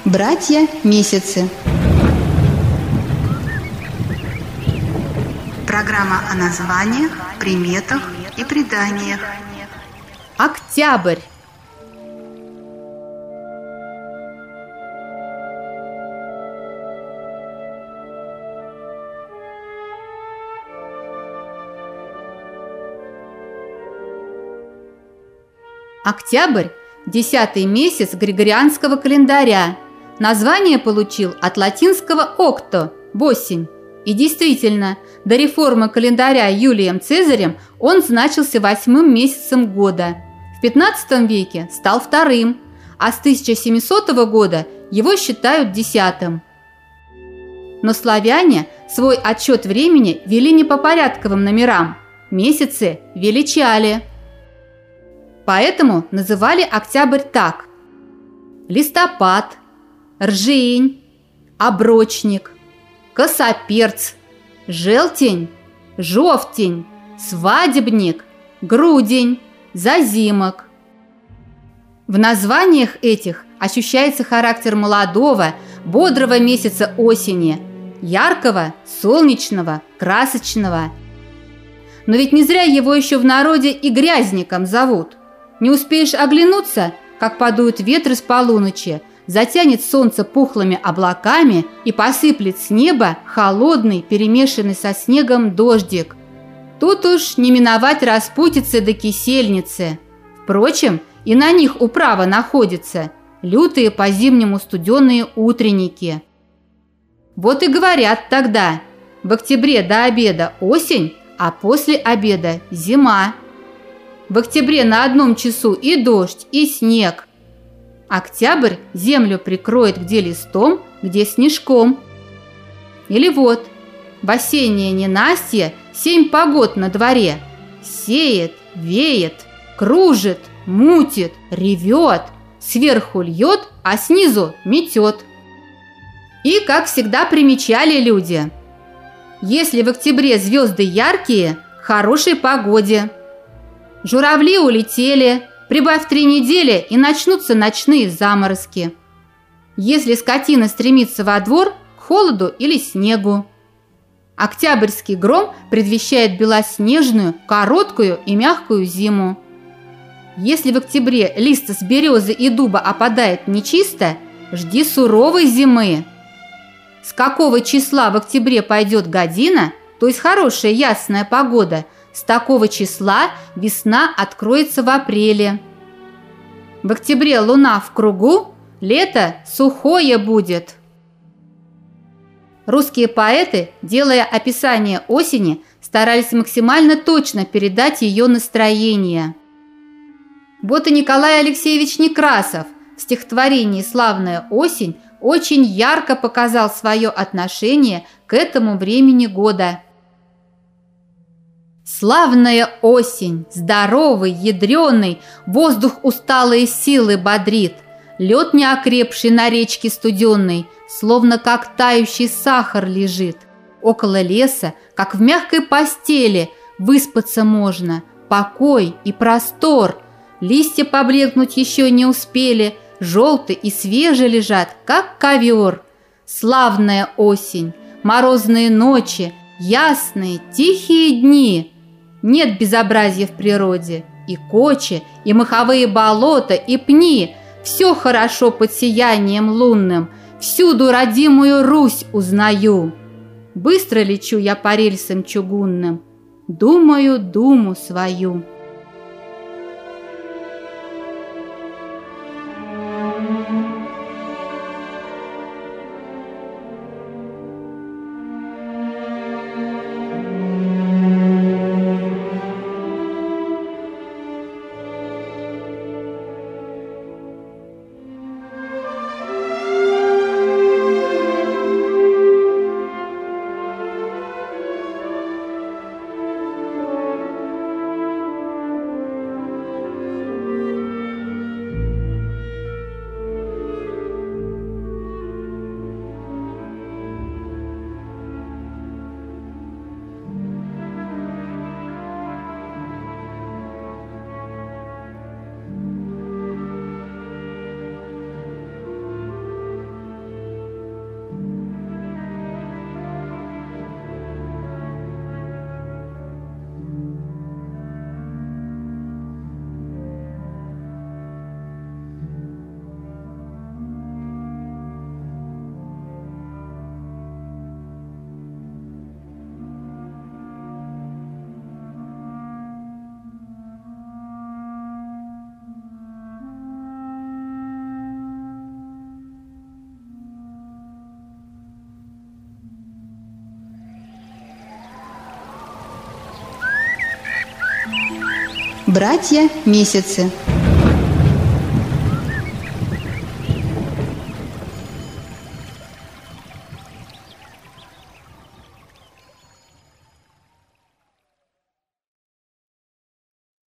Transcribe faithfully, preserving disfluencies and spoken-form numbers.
Братья Месяцы. Программа о названиях, приметах и преданиях. Октябрь. Октябрь – десятый месяц григорианского календаря. Название получил от латинского «окто» – «восемь». И действительно, до реформы календаря Юлием Цезарем он значился восьмым месяцем года. В пятнадцатом веке стал вторым, а с тысяча семисотого года его считают десятым. Но славяне свой отсчет времени вели не по порядковым номерам, месяцы величали. Поэтому называли октябрь так: листопад, ржень, оброчник, косоперц, желтень, жовтень, свадебник, грудень, зазимок. В названиях этих ощущается характер молодого, бодрого месяца осени, яркого, солнечного, красочного. Но ведь не зря его еще в народе и грязником зовут. Не успеешь оглянуться, как подуют ветры с полуночи, затянет солнце пухлыми облаками и посыплет с неба холодный, перемешанный со снегом дождик. Тут уж не миновать распутицы до кисельницы. Впрочем, и на них управа находится, лютые по-зимнему студеные утренники. Вот и говорят тогда: в октябре до обеда осень, а после обеда зима. В октябре на одном часу и дождь, и снег. Октябрь землю прикроет где листом, где снежком. Или вот: в осеннее ненастье семь погод на дворе. Сеет, веет, кружит, мутит, ревет, сверху льет, а снизу метет. И, как всегда, примечали люди: если в октябре звезды яркие, хорошей погоде. Журавли улетели, прибавь три недели, и начнутся ночные заморозки. Если скотина стремится во двор, к холоду или снегу. Октябрьский гром предвещает белоснежную, короткую и мягкую зиму. Если в октябре лист с березы и дуба опадает нечисто, жди суровой зимы. С какого числа в октябре пойдет година, то есть хорошая ясная погода, с такого числа весна откроется в апреле. В октябре луна в кругу, лето сухое будет. Русские поэты, делая описание осени, старались максимально точно передать ее настроение. Вот и Николай Алексеевич Некрасов в стихотворении «Славная осень» очень ярко показал свое отношение к этому времени года. Славная осень, здоровый, ядреный, воздух усталые силы бодрит, лед неокрепший на речке студенной, словно как тающий сахар лежит. Около леса, как в мягкой постели, выспаться можно, покой и простор. Листья поблекнуть еще не успели, желтые и свежие лежат, как ковер. Славная осень, морозные ночи, ясные, тихие дни. Нет безобразия в природе, и кочи, и моховые болота, и пни. Все хорошо под сиянием лунным, всюду родимую Русь узнаю. Быстро лечу я по рельсам чугунным, думаю думу свою. Братья месяцы.